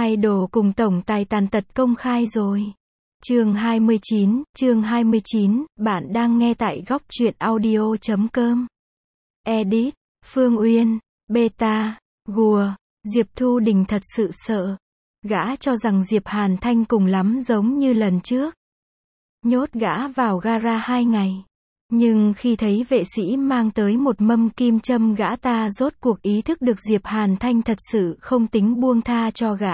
Idol cùng tổng tài tàn tật công khai rồi. Chương 29, bạn đang nghe tại góc truyện audio.com. Edit, Phương Uyên, Beta, Gùa, Diệp Thu Đình thật sự sợ. Gã cho rằng Diệp Hàn Thanh cùng lắm giống như lần trước. Nhốt gã vào gara 2 ngày. Nhưng khi thấy vệ sĩ mang tới một mâm kim châm, gã ta rốt cuộc ý thức được Diệp Hàn Thanh thật sự không tính buông tha cho gã.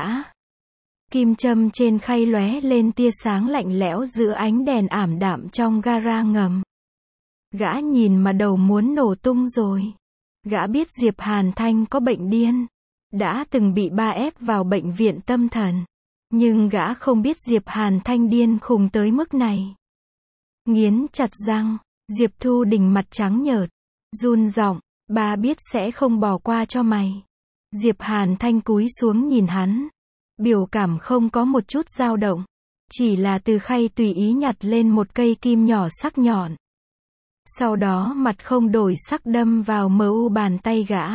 Kim châm trên khay lóe lên tia sáng lạnh lẽo giữa ánh đèn ảm đạm trong gara ngầm. Gã nhìn mà đầu muốn nổ tung rồi. Gã biết Diệp Hàn Thanh có bệnh điên. Đã từng bị ép vào bệnh viện tâm thần. Nhưng gã không biết Diệp Hàn Thanh điên khùng tới mức này. Nghiến chặt răng, Diệp Thu Đình mặt trắng nhợt, run giọng, ba biết sẽ không bỏ qua cho mày. Diệp Hàn Thanh cúi xuống nhìn hắn. Biểu cảm không có một chút dao động. Chỉ là từ khay tùy ý nhặt lên một cây kim nhỏ sắc nhọn. Sau đó mặt không đổi sắc đâm vào mu bàn tay gã.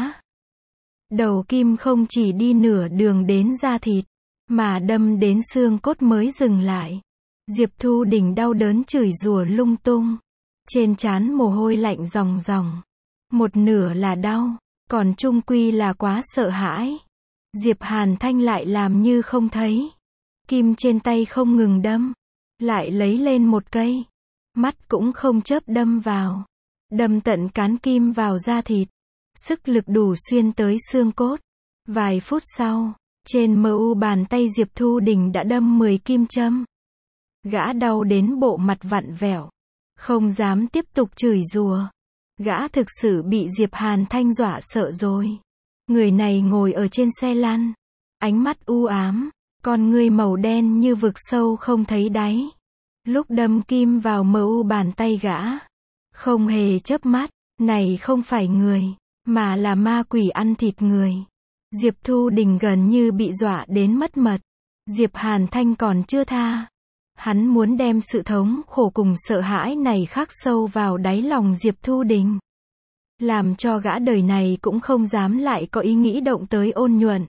Đầu kim không chỉ đi nửa đường đến da thịt, mà đâm đến xương cốt mới dừng lại. Diệp Thu Đình đau đớn chửi rủa lung tung. Trên trán mồ hôi lạnh ròng ròng. Một nửa là đau, còn chung quy là quá sợ hãi. Diệp Hàn Thanh lại làm như không thấy. Kim trên tay không ngừng đâm. Lại lấy lên một cây. Mắt cũng không chớp đâm vào. Đâm tận cán kim vào da thịt. Sức lực đủ xuyên tới xương cốt. Vài phút sau, trên mu bàn tay Diệp Thu Đình đã đâm 10 kim châm. Gã đau đến bộ mặt vặn vẹo. Không dám tiếp tục chửi rủa. Gã thực sự bị Diệp Hàn Thanh dọa sợ rồi. Người này ngồi ở trên xe lăn. Ánh mắt u ám. Con ngươi màu đen như vực sâu không thấy đáy. Lúc đâm kim vào mu bàn tay gã. Không hề chớp mắt. Này không phải người, mà là ma quỷ ăn thịt người. Diệp Thu Đình gần như bị dọa đến mất mật. Diệp Hàn Thanh còn chưa tha. Hắn muốn đem sự thống khổ cùng sợ hãi này khắc sâu vào đáy lòng Diệp Thu Đình. Làm cho gã đời này cũng không dám lại có ý nghĩ động tới ôn nhuận.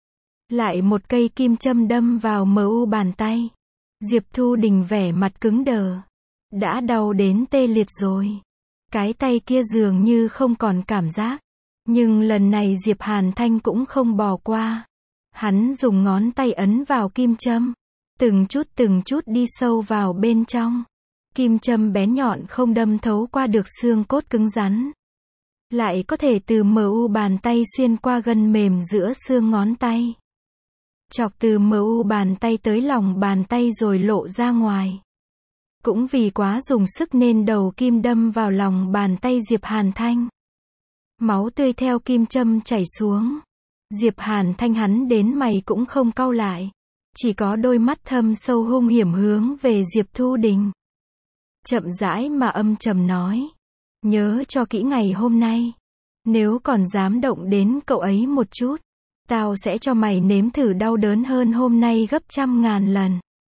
Lại một cây kim châm đâm vào mu bàn tay. Diệp Thu Đình vẻ mặt cứng đờ. Đã đau đến tê liệt rồi. Cái tay kia dường như không còn cảm giác. Nhưng lần này Diệp Hàn Thanh cũng không bỏ qua. Hắn dùng ngón tay ấn vào kim châm. Từng chút đi sâu vào bên trong. Kim châm bén nhọn không đâm thấu qua được xương cốt cứng rắn. Lại có thể từ mu bàn tay xuyên qua gân mềm giữa xương ngón tay. Chọc từ mu bàn tay tới lòng bàn tay rồi lộ ra ngoài. Cũng vì quá dùng sức nên đầu kim đâm vào lòng bàn tay Diệp Hàn Thanh. Máu tươi theo kim châm chảy xuống. Diệp Hàn Thanh hắn đến mày cũng không cau lại. Chỉ có đôi mắt thâm sâu hung hiểm hướng về Diệp Thu Đình. Chậm rãi mà âm trầm nói. Nhớ cho kỹ ngày hôm nay. Nếu còn dám động đến cậu ấy một chút, tao sẽ cho mày nếm thử đau đớn hơn hôm nay gấp 100.000 lần.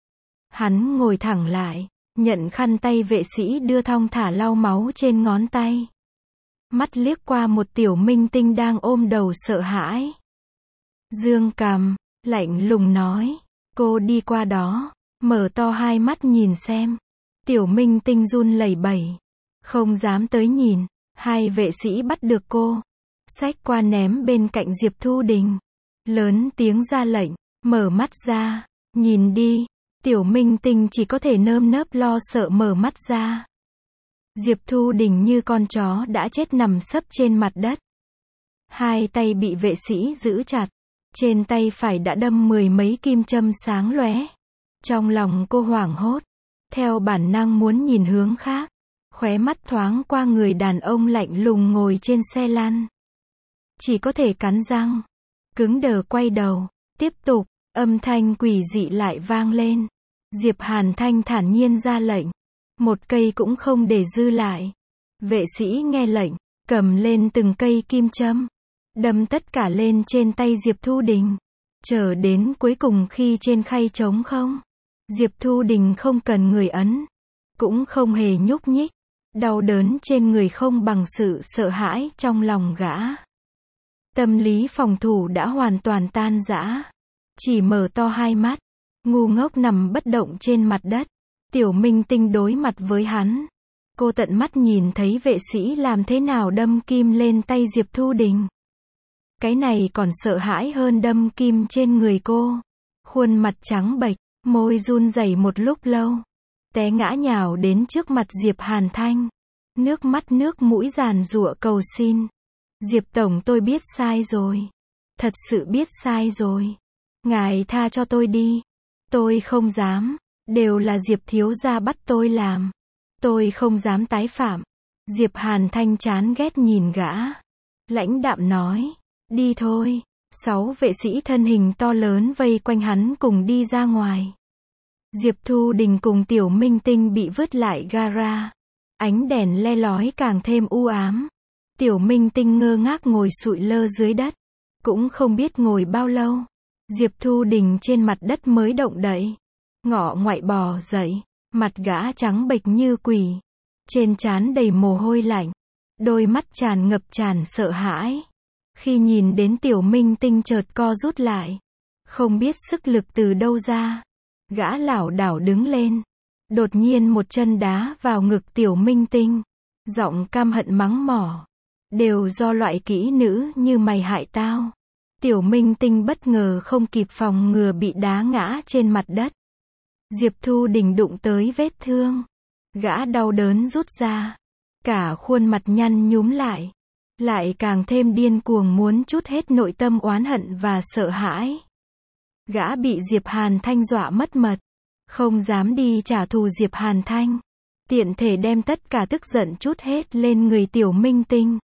Hắn ngồi thẳng lại, nhận khăn tay vệ sĩ đưa thong thả lau máu trên ngón tay. Mắt liếc qua một tiểu minh tinh đang ôm đầu sợ hãi. Dương cằm, lạnh lùng nói. Cô đi qua đó, mở to hai mắt nhìn xem. Tiểu minh tinh run lẩy bẩy. Không dám tới nhìn. Hai vệ sĩ bắt được cô. Xách qua ném bên cạnh Diệp Thu Đình. Lớn tiếng ra lệnh. Mở mắt ra. Nhìn đi. Tiểu minh tinh chỉ có thể nơm nớp lo sợ mở mắt ra. Diệp Thu Đình như con chó đã chết nằm sấp trên mặt đất. Hai tay bị vệ sĩ giữ chặt. Trên tay phải đã đâm 10 mấy kim châm sáng lóe. Trong lòng cô hoảng hốt. Theo bản năng muốn nhìn hướng khác. Khóe mắt thoáng qua người đàn ông lạnh lùng ngồi trên xe lăn. Chỉ có thể cắn răng. Cứng đờ quay đầu. Tiếp tục. Âm thanh quỷ dị lại vang lên. Diệp Hàn Thanh thản nhiên ra lệnh. Một cây cũng không để dư lại. Vệ sĩ nghe lệnh. Cầm lên từng cây kim châm. Đâm tất cả lên trên tay Diệp Thu Đình. Chờ đến cuối cùng khi trên khay trống không. Diệp Thu Đình không cần người ấn. Cũng không hề nhúc nhích. Đau đớn trên người không bằng sự sợ hãi trong lòng gã. Tâm lý phòng thủ đã hoàn toàn tan rã. chỉ mở to hai mắt, ngu ngốc nằm bất động trên mặt đất. Tiểu Minh Tinh đối mặt với hắn. Cô tận mắt nhìn thấy vệ sĩ làm thế nào đâm kim lên tay Diệp Thu Đình. Cái này còn sợ hãi hơn đâm kim trên người cô. Khuôn mặt trắng bệch, môi run rẩy một lúc lâu, té ngã nhào đến trước mặt Diệp Hàn Thanh. Nước mắt nước mũi giàn giụa cầu xin. Diệp Tổng, tôi biết sai rồi. Thật sự biết sai rồi. Ngài tha cho tôi đi. Tôi không dám. Đều là Diệp thiếu gia bắt tôi làm. Tôi không dám tái phạm. Diệp Hàn Thanh chán ghét nhìn gã. Lãnh đạm nói. Đi thôi. 6 vệ sĩ thân hình to lớn vây quanh hắn cùng đi ra ngoài. Diệp Thu Đình cùng Tiểu Minh Tinh bị vứt lại gara. Ánh đèn le lói càng thêm u ám. Tiểu Minh Tinh ngơ ngác ngồi sụi lơ dưới đất. Cũng không biết ngồi bao lâu. Diệp Thu Đình trên mặt đất mới động đậy. Ngọ ngoại bò dậy. Mặt gã trắng bệch như quỷ. Trên trán đầy mồ hôi lạnh. Đôi mắt tràn ngập tràn sợ hãi. Khi nhìn đến Tiểu Minh Tinh chợt co rút lại. Không biết sức lực từ đâu ra. Gã lảo đảo đứng lên. Đột nhiên một chân đá vào ngực Tiểu Minh Tinh. Giọng căm hận mắng mỏ. Đều do loại kỹ nữ như mày hại tao. Tiểu Minh Tinh bất ngờ không kịp phòng ngừa bị đá ngã trên mặt đất. Diệp Thu Đình đụng tới vết thương. Gã đau đớn rút ra. Cả khuôn mặt nhăn nhúm lại. Lại càng thêm điên cuồng muốn trút hết nội tâm oán hận và sợ hãi. Gã bị Diệp Hàn Thanh dọa mất mật. Không dám đi trả thù Diệp Hàn Thanh. Tiện thể đem tất cả tức giận trút hết lên người Tiểu Minh Tinh.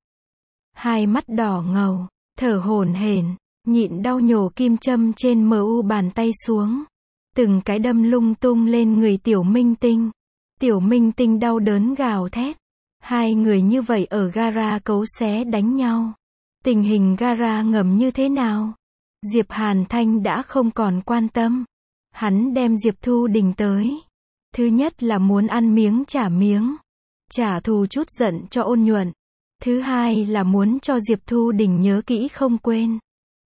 Hai mắt đỏ ngầu, thở hổn hển, nhịn đau nhổ kim châm trên mu bàn tay xuống. Từng cái đâm lung tung lên người Tiểu Minh Tinh. Tiểu Minh Tinh đau đớn gào thét. Hai người như vậy ở gara cấu xé đánh nhau. Tình hình gara ngầm như thế nào? Diệp Hàn Thanh đã không còn quan tâm. Hắn đem Diệp Thu Đình tới. Thứ nhất là muốn ăn miếng trả miếng. Trả thù chút giận cho Ôn Nhuận. Thứ hai là muốn cho Diệp Thu Đình nhớ kỹ không quên.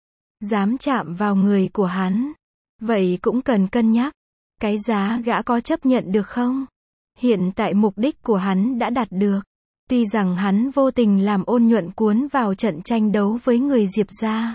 Dám chạm vào người của hắn. Vậy cũng cần cân nhắc. Cái giá gã có chấp nhận được không? Hiện tại mục đích của hắn đã đạt được. Tuy rằng hắn vô tình làm Ôn Nhuận cuốn vào trận tranh đấu với người Diệp gia.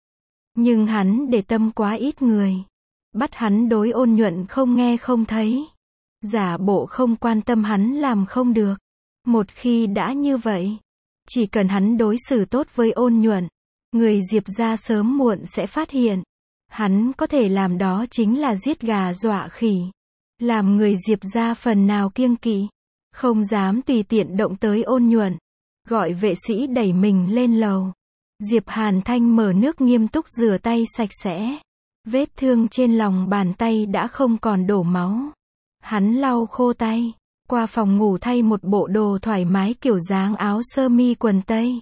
Nhưng hắn để tâm quá ít người. Bắt hắn đối Ôn Nhuận không nghe không thấy. Giả bộ không quan tâm hắn làm không được. Một khi đã như vậy, chỉ cần hắn đối xử tốt với Ôn Nhuận, người Diệp gia sớm muộn sẽ phát hiện. Hắn có thể làm đó chính là giết gà dọa khỉ. Làm người Diệp gia phần nào kiêng kỵ. Không dám tùy tiện động tới Ôn Nhuận. Gọi vệ sĩ đẩy mình lên lầu. Diệp Hàn Thanh mở nước nghiêm túc rửa tay sạch sẽ. Vết thương trên lòng bàn tay đã không còn đổ máu. Hắn lau khô tay. Qua phòng ngủ thay một bộ đồ thoải mái kiểu dáng áo sơ mi quần tây.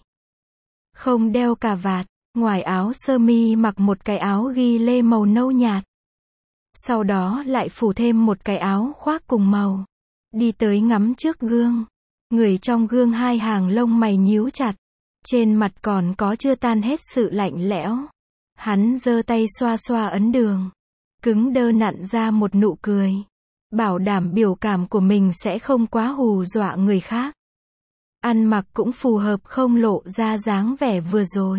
Không đeo cà vạt. Ngoài áo sơ mi mặc một cái áo ghi lê màu nâu nhạt. Sau đó lại phủ thêm một cái áo khoác cùng màu. Đi tới ngắm trước gương. Người trong gương hai hàng lông mày nhíu chặt. Trên mặt còn có chưa tan hết sự lạnh lẽo. Hắn giơ tay xoa xoa ấn đường. Cứng đơ nặn ra một nụ cười. Bảo đảm biểu cảm của mình sẽ không quá hù dọa người khác. Ăn mặc cũng phù hợp không lộ ra dáng vẻ vừa rồi.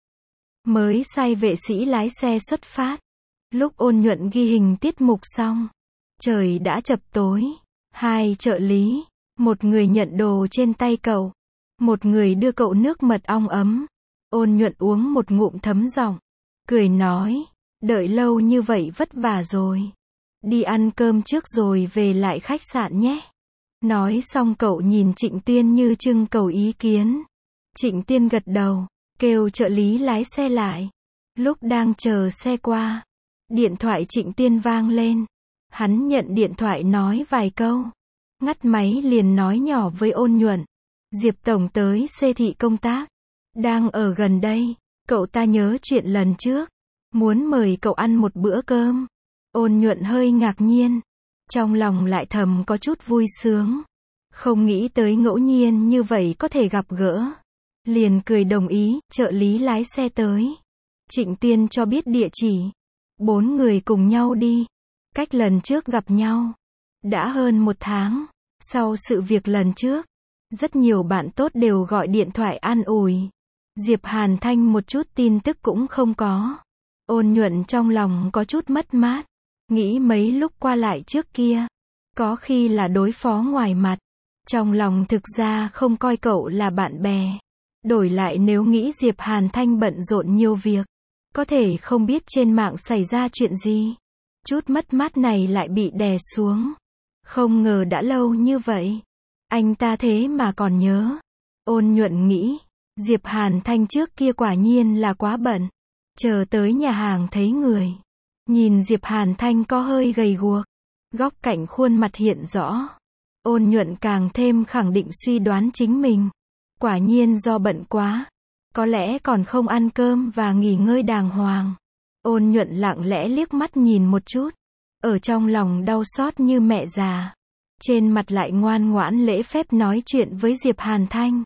Mới sai vệ sĩ lái xe xuất phát. Lúc Ôn Nhuận ghi hình tiết mục xong. Trời đã chập tối. Hai trợ lý. Một người nhận đồ trên tay cậu. Một người đưa cậu nước mật ong ấm. Ôn Nhuận uống một ngụm thấm giọng. Cười nói. Đợi lâu như vậy vất vả rồi. Đi ăn cơm trước rồi về lại khách sạn nhé. Nói xong cậu nhìn Trịnh Tuyên như trưng cầu ý kiến. Trịnh Tuyên gật đầu. Kêu trợ lý lái xe lại. Lúc đang chờ xe qua. Điện thoại Trịnh Tuyên vang lên. Hắn nhận điện thoại nói vài câu. Ngắt máy liền nói nhỏ với Ôn Nhuận. Diệp Tổng tới xê thị công tác. Đang ở gần đây. Cậu ta nhớ chuyện lần trước. Muốn mời cậu ăn một bữa cơm. Ôn Nhuận hơi ngạc nhiên. Trong lòng lại thầm có chút vui sướng. Không nghĩ tới ngẫu nhiên như vậy có thể gặp gỡ. Liền cười đồng ý, trợ lý lái xe tới. Trịnh Tuyên cho biết địa chỉ. 4 người cùng nhau đi. Cách lần trước gặp nhau đã hơn 1 tháng. Sau sự việc lần trước, rất nhiều bạn tốt đều gọi điện thoại an ủi. Diệp Hàn Thanh một chút tin tức cũng không có. Ôn Nhuận trong lòng có chút mất mát. Nghĩ mấy lúc qua lại trước kia, có khi là đối phó ngoài mặt. Trong lòng thực ra không coi cậu là bạn bè. Đổi lại nếu nghĩ Diệp Hàn Thanh bận rộn nhiều việc, có thể không biết trên mạng xảy ra chuyện gì. Chút mất mát này lại bị đè xuống. Không ngờ đã lâu như vậy, anh ta thế mà còn nhớ. Ôn Nhuận nghĩ, Diệp Hàn Thanh trước kia quả nhiên là quá bận. Chờ tới nhà hàng thấy người. Nhìn Diệp Hàn Thanh có hơi gầy guộc. Góc cạnh khuôn mặt hiện rõ. Ôn Nhuận càng thêm khẳng định suy đoán chính mình. Quả nhiên do bận quá. Có lẽ còn không ăn cơm và nghỉ ngơi đàng hoàng. Ôn Nhuận lặng lẽ liếc mắt nhìn một chút. Ở trong lòng đau xót như mẹ già. Trên mặt lại ngoan ngoãn lễ phép nói chuyện với Diệp Hàn Thanh.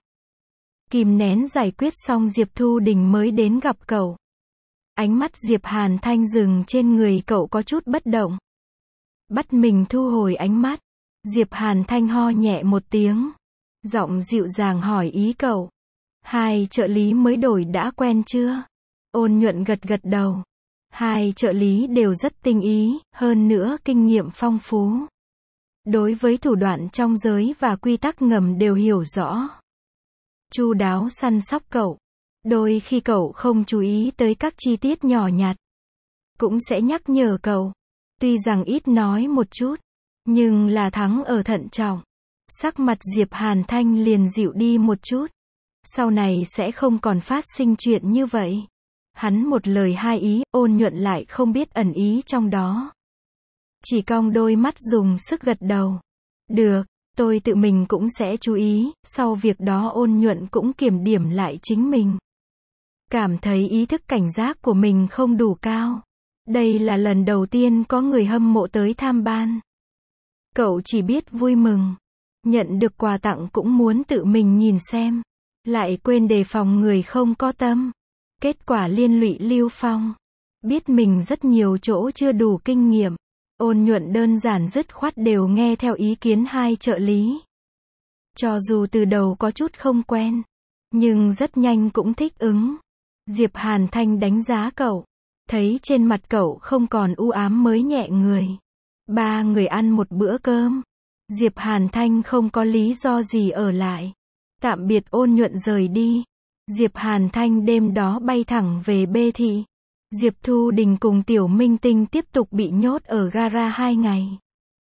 Kìm nén giải quyết xong Diệp Thu Đình mới đến gặp cậu. Ánh mắt Diệp Hàn Thanh dừng trên người cậu có chút bất động. Bắt mình thu hồi ánh mắt. Diệp Hàn Thanh ho nhẹ một tiếng. Giọng dịu dàng hỏi ý cậu. 2 trợ lý mới đổi đã quen chưa? Ôn Nhuận gật gật đầu. 2 trợ lý đều rất tinh ý, hơn nữa kinh nghiệm phong phú. Đối với thủ đoạn trong giới và quy tắc ngầm đều hiểu rõ. Chu đáo săn sóc cậu. Đôi khi cậu không chú ý tới các chi tiết nhỏ nhặt, cũng sẽ nhắc nhở cậu. Tuy rằng ít nói một chút, nhưng là thắng ở thận trọng. Sắc mặt Diệp Hàn Thanh liền dịu đi một chút. Sau này sẽ không còn phát sinh chuyện như vậy. Hắn một lời hai ý, Ôn Nhuận lại không biết ẩn ý trong đó. Chỉ cong đôi mắt dùng sức gật đầu. Được, tôi tự mình cũng sẽ chú ý. Sau việc đó Ôn Nhuận cũng kiểm điểm lại chính mình. Cảm thấy ý thức cảnh giác của mình không đủ cao. Đây là lần đầu tiên có người hâm mộ tới tham ban. Cậu chỉ biết vui mừng. Nhận được quà tặng cũng muốn tự mình nhìn xem. Lại quên đề phòng người không có tâm. Kết quả liên lụy Lưu Phong. Biết mình rất nhiều chỗ chưa đủ kinh nghiệm. Ôn Nhuận đơn giản dứt khoát đều nghe theo ý kiến 2 trợ lý. Cho dù từ đầu có chút không quen, nhưng rất nhanh cũng thích ứng. Diệp Hàn Thanh đánh giá cậu. Thấy trên mặt cậu không còn u ám mới nhẹ người. 3 người ăn một bữa cơm. Diệp Hàn Thanh không có lý do gì ở lại. Tạm biệt Ôn Nhuận rời đi. Diệp Hàn Thanh đêm đó bay thẳng về Bê Thị. Diệp Thu Đình cùng Tiểu Minh Tinh tiếp tục bị nhốt ở gara 2 ngày.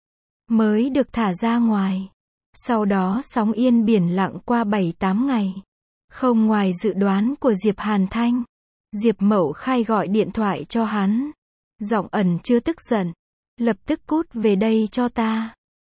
Mới được thả ra ngoài. Sau đó sóng yên biển lặng qua 7-8 ngày. Không ngoài dự đoán của Diệp Hàn Thanh. Diệp Mậu Khai gọi điện thoại cho hắn. Giọng ẩn chưa tức giận. Lập tức cút về đây cho ta.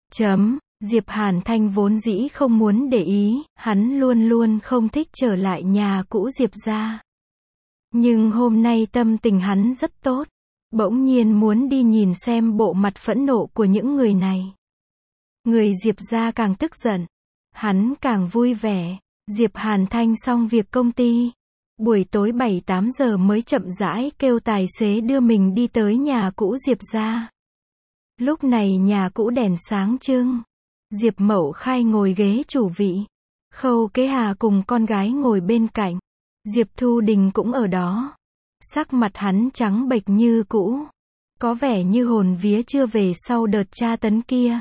Diệp Hàn Thanh vốn dĩ không muốn để ý, hắn luôn luôn không thích trở lại nhà cũ Diệp gia. Nhưng hôm nay tâm tình hắn rất tốt. Bỗng nhiên muốn đi nhìn xem bộ mặt phẫn nộ của những người này. Người Diệp gia càng tức giận. Hắn càng vui vẻ. Diệp Hàn Thanh xong việc công ty. Buổi tối 7-8 giờ mới chậm rãi kêu tài xế đưa mình đi tới nhà cũ Diệp gia. Lúc này nhà cũ đèn sáng trưng. Diệp Mậu Khai ngồi ghế chủ vị. Khâu Kế Hà cùng con gái ngồi bên cạnh. Diệp Thu Đình cũng ở đó. Sắc mặt hắn trắng bệch như cũ. Có vẻ như hồn vía chưa về sau đợt tra tấn kia.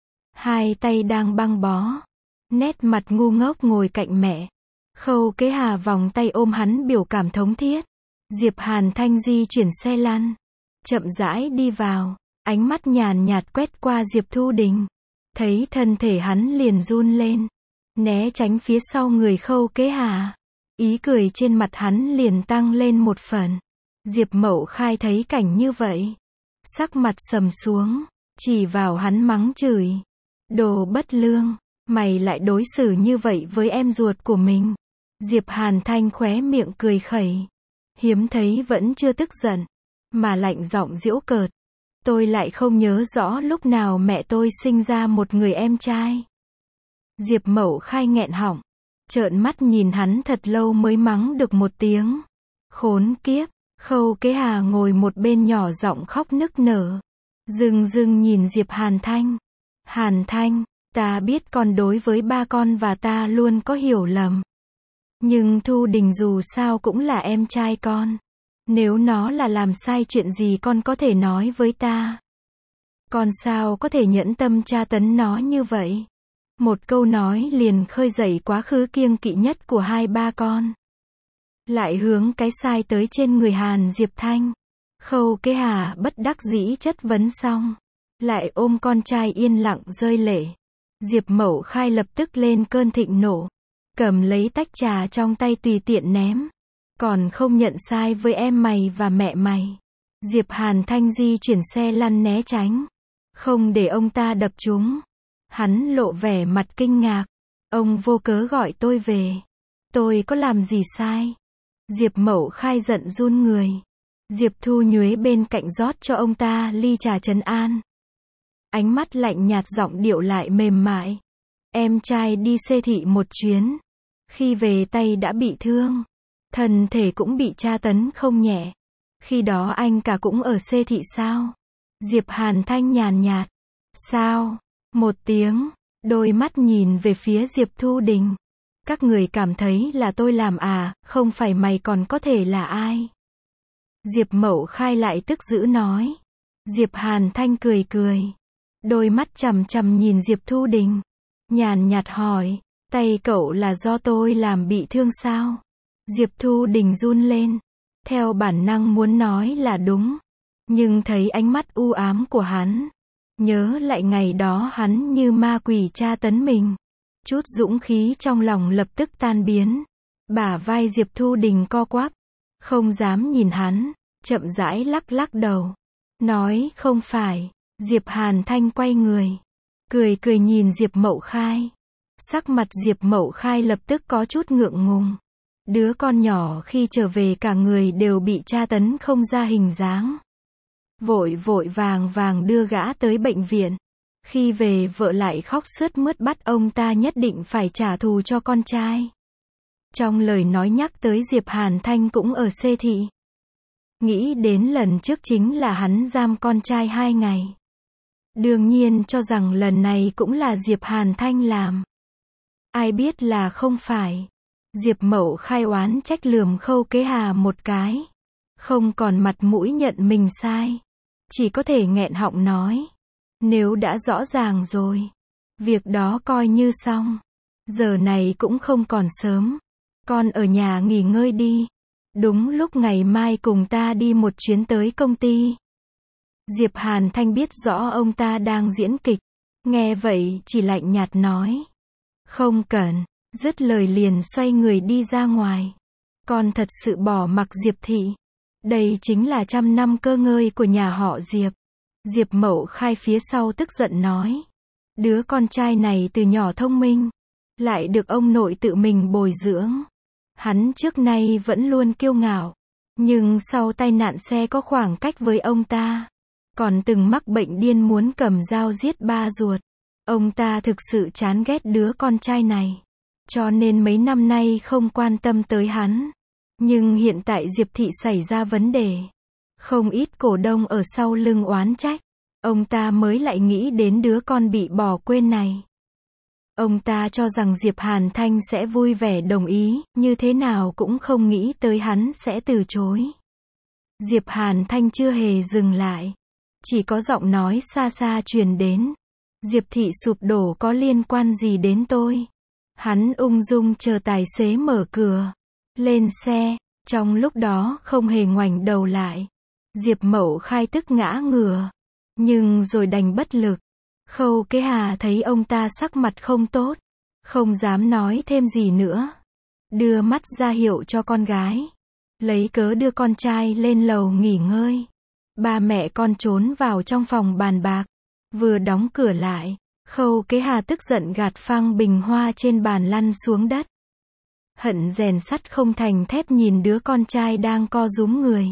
2 tay đang băng bó. Nét mặt ngu ngốc ngồi cạnh mẹ. Khâu Kế Hà vòng tay ôm hắn biểu cảm thống thiết. Diệp Hàn Thanh di chuyển xe lăn. Chậm rãi đi vào. Ánh mắt nhàn nhạt quét qua Diệp Thu Đình. Thấy thân thể hắn liền run lên. Né tránh phía sau người Khâu Kế Hà. Ý cười trên mặt hắn liền tăng lên một phần. Diệp Mậu Khai thấy cảnh như vậy. Sắc mặt sầm xuống. Chỉ vào hắn mắng chửi. Đồ bất lương. Mày lại đối xử như vậy với em ruột của mình. Diệp Hàn Thanh khóe miệng cười khẩy. Hiếm thấy vẫn chưa tức giận. Mà lạnh giọng giễu cợt. Tôi lại không nhớ rõ lúc nào mẹ tôi sinh ra một người em trai. Diệp Mậu Khai nghẹn họng. Trợn mắt nhìn hắn thật lâu mới mắng được một tiếng. Khốn kiếp. Khâu Kế Hà ngồi một bên nhỏ giọng khóc nức nở. Dưng dưng nhìn Diệp Hàn Thanh. Hàn Thanh, ta biết con đối với ba con và ta luôn có hiểu lầm. Nhưng Thu Đình dù sao cũng là em trai con. Nếu nó là làm sai chuyện gì con có thể nói với ta. Con sao có thể nhẫn tâm tra tấn nó như vậy? Một câu nói liền khơi dậy quá khứ kiêng kỵ nhất của hai ba con. Lại hướng cái sai tới trên người Hàn Diệp Thanh. Khâu Kế Hà bất đắc dĩ chất vấn xong. Lại ôm con trai yên lặng rơi lệ. Diệp Mậu Khai lập tức lên cơn thịnh nộ. Cầm lấy tách trà trong tay tùy tiện ném. Còn không nhận sai với em mày và mẹ mày. Diệp Hàn Thanh di chuyển xe lăn né tránh. Không để ông ta đập chúng. Hắn lộ vẻ mặt kinh ngạc. Ông vô cớ gọi tôi về. Tôi có làm gì sai? Diệp Mậu Khai giận run người. Diệp Thu nhuế bên cạnh rót cho ông ta ly trà trấn an. Ánh mắt lạnh nhạt, giọng điệu lại mềm mại. Em trai đi xê thị một chuyến. Khi về tay đã bị thương. Thân thể cũng bị tra tấn không nhẹ. Khi đó anh cả cũng ở xê thị sao? Diệp Hàn Thanh nhàn nhạt. Sao? Một tiếng. Đôi mắt nhìn về phía Diệp Thu Đình. Các người cảm thấy là tôi làm à, không phải mày còn có thể là ai? Diệp Mậu Khai lại tức dữ nói. Diệp Hàn Thanh cười cười. Đôi mắt chằm chằm nhìn Diệp Thu Đình. Nhàn nhạt hỏi. Tay cậu là do tôi làm bị thương sao? Diệp Thu Đình run lên. Theo bản năng muốn nói là đúng. Nhưng thấy ánh mắt u ám của hắn. Nhớ lại ngày đó hắn như ma quỷ tra tấn mình. Chút dũng khí trong lòng lập tức tan biến. Bả vai Diệp Thu Đình co quắp. Không dám nhìn hắn. Chậm rãi lắc lắc đầu. Nói không phải. Diệp Hàn Thanh quay người. Cười cười nhìn Diệp Mậu Khai. Sắc mặt Diệp Mậu Khai lập tức có chút ngượng ngùng. Đứa con nhỏ khi trở về cả người đều bị tra tấn không ra hình dáng. Vội vội vàng vàng đưa gã tới bệnh viện. Khi về vợ lại khóc sướt mướt bắt ông ta nhất định phải trả thù cho con trai. Trong lời nói nhắc tới Diệp Hàn Thanh cũng ở xê thị. Nghĩ đến lần trước chính là hắn giam con trai 2 ngày. Đương nhiên cho rằng lần này cũng là Diệp Hàn Thanh làm. Ai biết là không phải. Diệp Mậu Khai oán trách lườm Khâu Kế Hà một cái. Không còn mặt mũi nhận mình sai. Chỉ có thể nghẹn họng nói. Nếu đã rõ ràng rồi. Việc đó coi như xong. Giờ này cũng không còn sớm. Con ở nhà nghỉ ngơi đi. Đúng lúc ngày mai cùng ta đi một chuyến tới công ty. Diệp Hàn Thanh biết rõ ông ta đang diễn kịch. Nghe vậy chỉ lạnh nhạt nói. Không cần. Dứt lời liền xoay người đi ra ngoài. Con thật sự bỏ mặc Diệp thị. Đây chính là 100 năm cơ ngơi của nhà họ Diệp. Diệp Mậu Khai phía sau tức giận nói. Đứa con trai này từ nhỏ thông minh. Lại được ông nội tự mình bồi dưỡng. Hắn trước nay vẫn luôn kiêu ngạo. Nhưng sau tai nạn xe có khoảng cách với ông ta. Còn từng mắc bệnh điên muốn cầm dao giết ba ruột. Ông ta thực sự chán ghét đứa con trai này. Cho nên mấy năm nay không quan tâm tới hắn. Nhưng hiện tại Diệp thị xảy ra vấn đề. Không ít cổ đông ở sau lưng oán trách. Ông ta mới lại nghĩ đến đứa con bị bỏ quên này. Ông ta cho rằng Diệp Hàn Thanh sẽ vui vẻ đồng ý, như thế nào cũng không nghĩ tới hắn sẽ từ chối. Diệp Hàn Thanh chưa hề dừng lại. Chỉ có giọng nói xa xa truyền đến. Diệp thị sụp đổ có liên quan gì đến tôi? Hắn ung dung chờ tài xế mở cửa. Lên xe. Trong lúc đó không hề ngoảnh đầu lại. Diệp Mậu Khai tức ngã ngửa. Nhưng rồi đành bất lực. Khâu Kế Hà thấy ông ta sắc mặt không tốt. Không dám nói thêm gì nữa. Đưa mắt ra hiệu cho con gái. Lấy cớ đưa con trai lên lầu nghỉ ngơi. Ba mẹ con trốn vào trong phòng bàn bạc. Vừa đóng cửa lại. Khâu Kế Hà tức giận gạt phăng bình hoa trên bàn lăn xuống đất. Hận rèn sắt không thành thép nhìn đứa con trai đang co rúm người.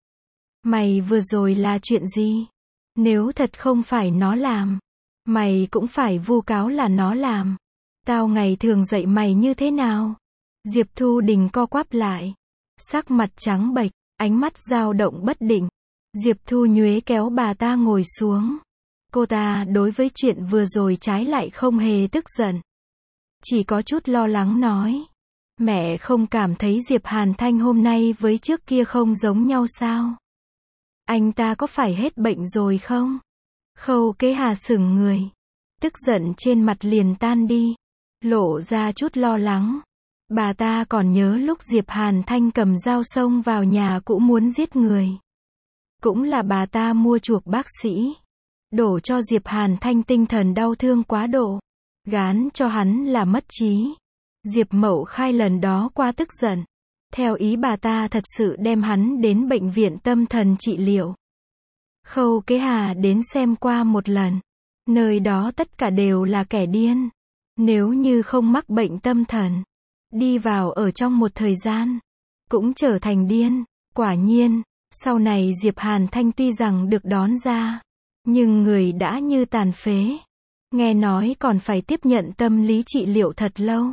Mày vừa rồi là chuyện gì? Nếu thật không phải nó làm, mày cũng phải vu cáo là nó làm. Tao ngày thường dạy mày như thế nào? Diệp Thu Đình co quắp lại. Sắc mặt trắng bệch. ánh mắt dao động bất định. Diệp Thu Nhuế kéo bà ta ngồi xuống. Cô ta đối với chuyện vừa rồi trái lại không hề tức giận. Chỉ có chút lo lắng nói. Mẹ không cảm thấy Diệp Hàn Thanh hôm nay với trước kia không giống nhau sao? Anh ta có phải hết bệnh rồi không? Khâu Kế Hà sững người. Tức giận trên mặt liền tan đi. Lộ ra chút lo lắng. Bà ta còn nhớ lúc Diệp Hàn Thanh cầm dao xông vào nhà cũ muốn giết người. Cũng là bà ta mua chuộc bác sĩ. Đổ cho Diệp Hàn Thanh tinh thần đau thương quá độ. Gán cho hắn là mất trí. Diệp Mậu Khai lần đó qua tức giận. Theo ý bà ta thật sự đem hắn đến bệnh viện tâm thần trị liệu. Khâu Kế Hà đến xem qua một lần. Nơi đó tất cả đều là kẻ điên. Nếu như không mắc bệnh tâm thần, đi vào ở trong một thời gian, cũng trở thành điên. Quả nhiên, sau này Diệp Hàn Thanh tuy rằng được đón ra, nhưng người đã như tàn phế. Nghe nói còn phải tiếp nhận tâm lý trị liệu thật lâu.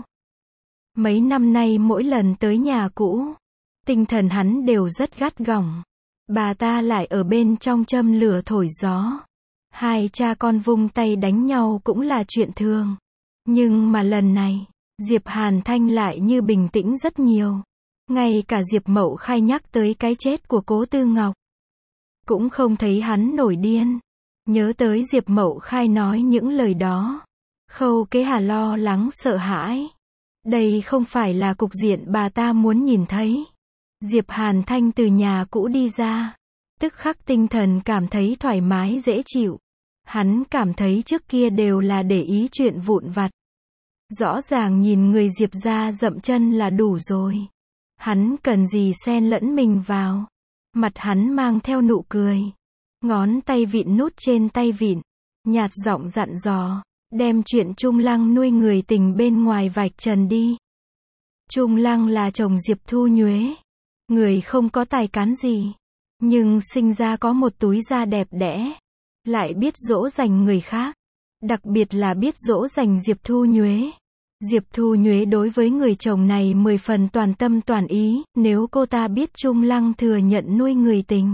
Mấy năm nay mỗi lần tới nhà cũ, tinh thần hắn đều rất gắt gỏng. Bà ta lại ở bên trong châm lửa thổi gió. Hai cha con vung tay đánh nhau cũng là chuyện thường. Nhưng mà lần này, Diệp Hàn Thanh lại như bình tĩnh rất nhiều. Ngay cả Diệp Mậu Khai nhắc tới cái chết của Cố Tư Ngọc, cũng không thấy hắn nổi điên. Nhớ tới Diệp Mậu Khai nói những lời đó, Khâu Kế Hà lo lắng sợ hãi. Đây không phải là cục diện bà ta muốn nhìn thấy. Diệp Hàn Thanh từ nhà cũ đi ra, tức khắc tinh thần cảm thấy thoải mái dễ chịu. Hắn cảm thấy trước kia đều là để ý chuyện vụn vặt. Rõ ràng nhìn người Diệp ra dậm chân là đủ rồi. Hắn cần gì xen lẫn mình vào. Mặt hắn mang theo nụ cười. Ngón tay vịn nút trên tay vịn. Nhạt giọng dặn dò. Đem chuyện Trung Lăng nuôi người tình bên ngoài vạch trần đi. Trung Lăng là chồng Diệp Thu Nhuế. Người không có tài cán gì. Nhưng sinh ra có một túi da đẹp đẽ. Lại biết dỗ dành người khác. Đặc biệt là biết dỗ dành Diệp Thu Nhuế. Diệp Thu Nhuế đối với người chồng này 10 phần toàn tâm toàn ý. Nếu cô ta biết Trung Lăng thừa nhận nuôi người tình,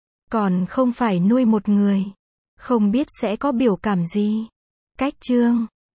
còn không phải nuôi một người, không biết sẽ có biểu cảm gì. Cách chương